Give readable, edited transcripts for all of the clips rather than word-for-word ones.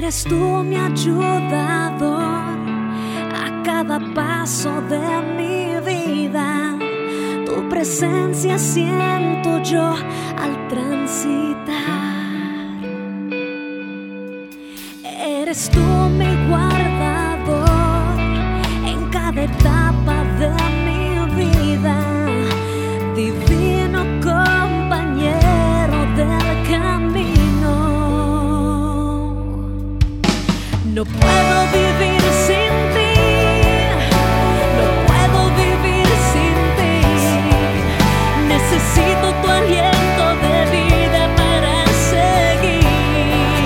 Eres tú mi ayudador a cada paso de mi vida. Tu presencia siento yo al transitar. Eres tú mi guardador en cada etapa de mi vida. Divino compañero del camino. No puedo vivir sin ti, no puedo vivir sin ti. Necesito tu aliento de vida para seguir.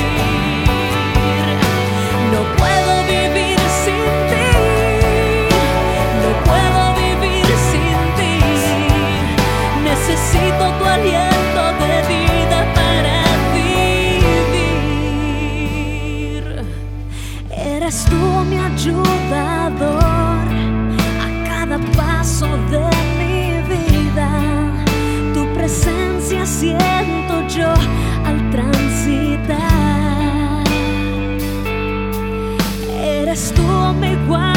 No puedo vivir sin ti, no puedo vivir sin ti. Necesito tu aliento de vida para vivir. Eres tú mi ayudador a cada paso de mi vida. Tu presencia siento yo al transitar. Eres tú mi guardián.